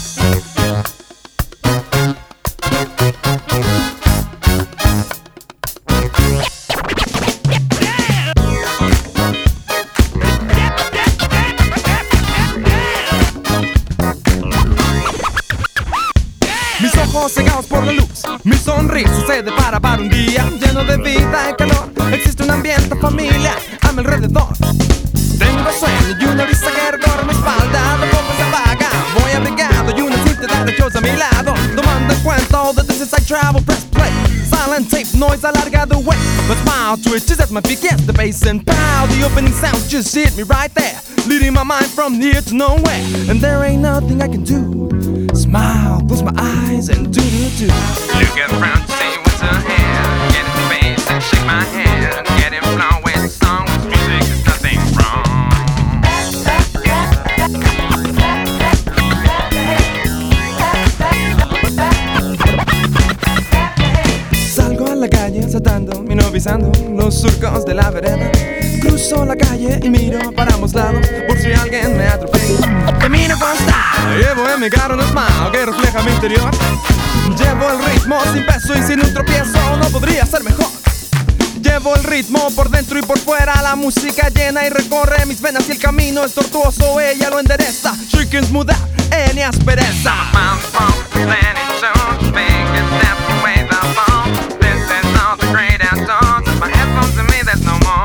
Mis ojos cegados por la luz, mi sonrisa se depara para un día lleno de vida y calor. Existe un ambiente familiar a mi alrededor. Tengo sueño y una brisa que recorre mi espalda. De poco se apaga, voy abrigado y una cinta de rayos a mi lado. Tomando en cuenta all the distance I travel, press play. Silent tape, noise alarga the way. My smile twitches as my feet gets the bass and pow. The opening sound just hit me right there, leading my mind from here to nowhere. And there ain't nothing I can do. Smile, close my eyes and do-do-do. Look around to see what's ahead. Get in the face and shake my hand. Get in flow with the song, with music, there's nothing wrong. Salgo a la calle saltando, minovisando los surcos de la vereda. Cruzo la calle y miro para ambos lados por si alguien me atropella. Camino con style, llevo en mi cara un smile que refleja mi interior. Llevo el ritmo sin peso y sin un tropiezo, no podría ser mejor. Llevo el ritmo por dentro y por fuera, la música llena y recorre mis venas y el camino es tortuoso, ella lo endereza. She can smooth out any aspereza. Bounce from plenty shows, big step away the phone. This is all the great outdoors. If my headphones and me, there's no more.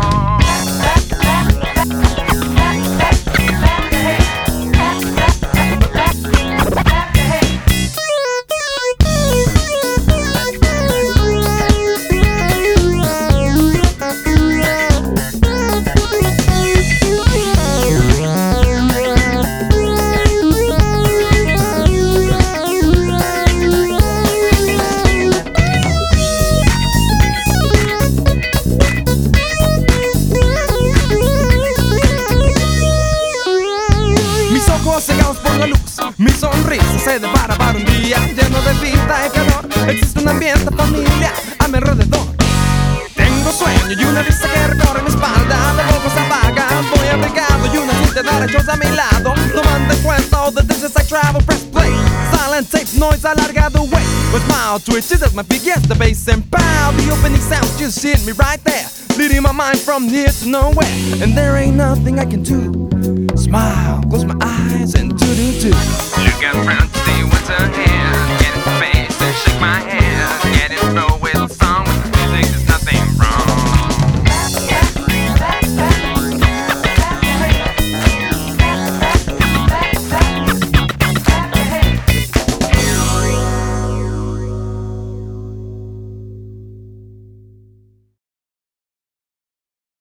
Cegados por la luz, mi sonrisa se depara para un día lleno de vida y calor. Existe un ambiente familiar a mi alrededor. Tengo sueño y una brisa que recorre mi espalda. De poco se apaga, voy abrigado y una cinta de rayos a mi lado. Tomando en cuenta all the distance I travel, press play. Silent tape, noise alarga the way. My smile twitches as my feet gets the bass and pow. The opening sound just hit me right there, leading my mind from here to nowhere. And there ain't nothing I can do. Smile, close my eyes and do-do-do.